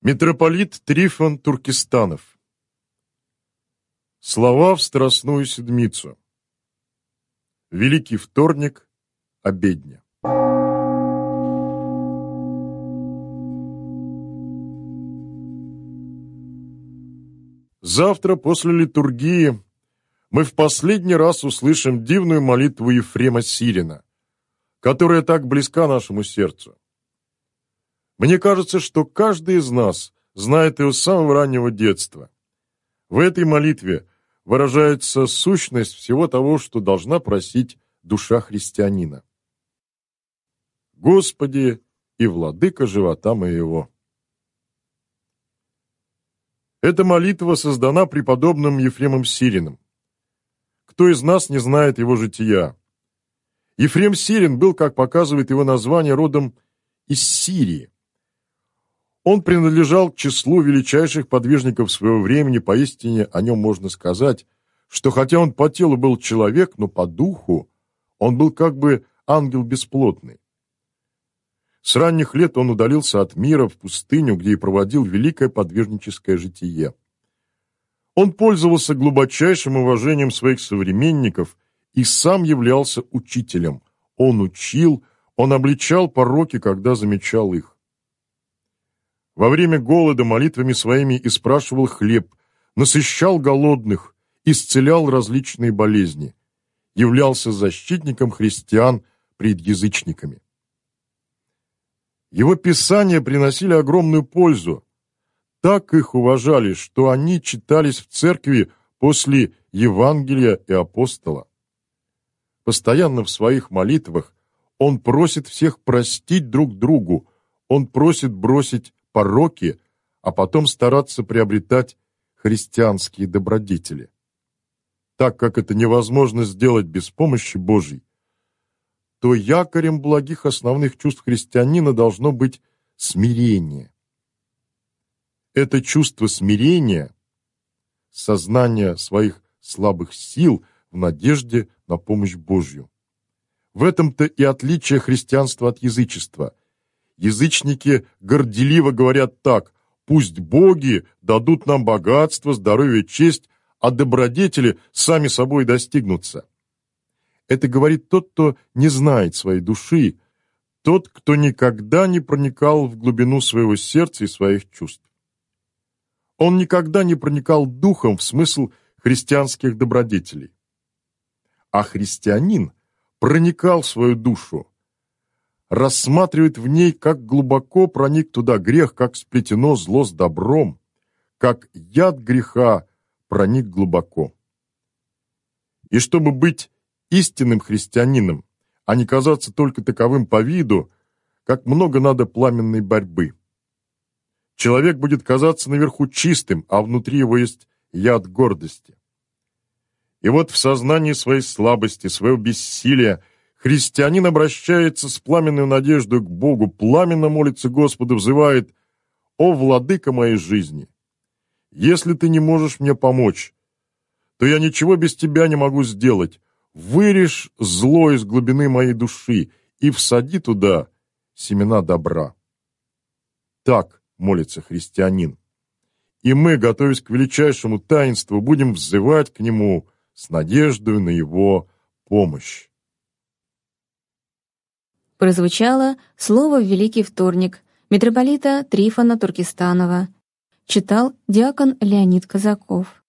Митрополит Трифон Туркестанов. Слова в Страстную Седмицу. Великий вторник, обедня. Завтра после литургии мы в последний раз услышим дивную молитву Ефрема Сирина, которая так близка нашему сердцу. Мне кажется, что каждый из нас знает ее с самого раннего детства. В этой молитве выражается сущность всего того, что должна просить душа христианина. Господи и владыка живота моего. Эта молитва создана преподобным Ефремом Сириным. Кто из нас не знает его жития? Ефрем Сирин был, как показывает его название, родом из Сирии. Он принадлежал к числу величайших подвижников своего времени, поистине о нем можно сказать, что хотя он по телу был человек, но по духу он был как бы ангел бесплотный. С ранних лет он удалился от мира в пустыню, где и проводил великое подвижническое житие. Он пользовался глубочайшим уважением своих современников и сам являлся учителем. Он учил, он обличал пороки, когда замечал их. Во время голода молитвами своими испрашивал хлеб, насыщал голодных, исцелял различные болезни, являлся защитником христиан пред язычниками. Его писания приносили огромную пользу. Так их уважали, что они читались в церкви после Евангелия и апостола. Постоянно в своих молитвах он просит всех простить друг другу, он просит бросить пороки, а потом стараться приобретать христианские добродетели. Так как это невозможно сделать без помощи Божьей, то якорем благих основных чувств христианина должно быть смирение. Это чувство смирения, сознание своих слабых сил в надежде на помощь Божью. В этом-то и отличие христианства от язычества. Язычники горделиво говорят так: пусть боги дадут нам богатство, здоровье, честь, а добродетели сами собой достигнутся. Это говорит тот, кто не знает своей души, тот, кто никогда не проникал в глубину своего сердца и своих чувств. Он никогда не проникал духом в смысл христианских добродетелей. А христианин проникал в свою душу, рассматривает в ней, как глубоко проник туда грех, как сплетено зло с добром, как яд греха проник глубоко. И чтобы быть истинным христианином, а не казаться только таковым по виду, как много надо пламенной борьбы. Человек будет казаться наверху чистым, а внутри его есть яд гордости. И вот в сознании своей слабости, своего бессилия христианин обращается с пламенной надеждой к Богу, пламенно молится Господу, взывает: «О, владыка моей жизни! Если ты не можешь мне помочь, то я ничего без тебя не могу сделать. Вырежь зло из глубины моей души и всади туда семена добра». Так молится христианин. И мы, готовясь к величайшему таинству, будем взывать к нему с надеждой на его помощь. Прозвучало слово в Великий вторник митрополита Трифона Туркестанова. Читал диакон Леонид Казаков.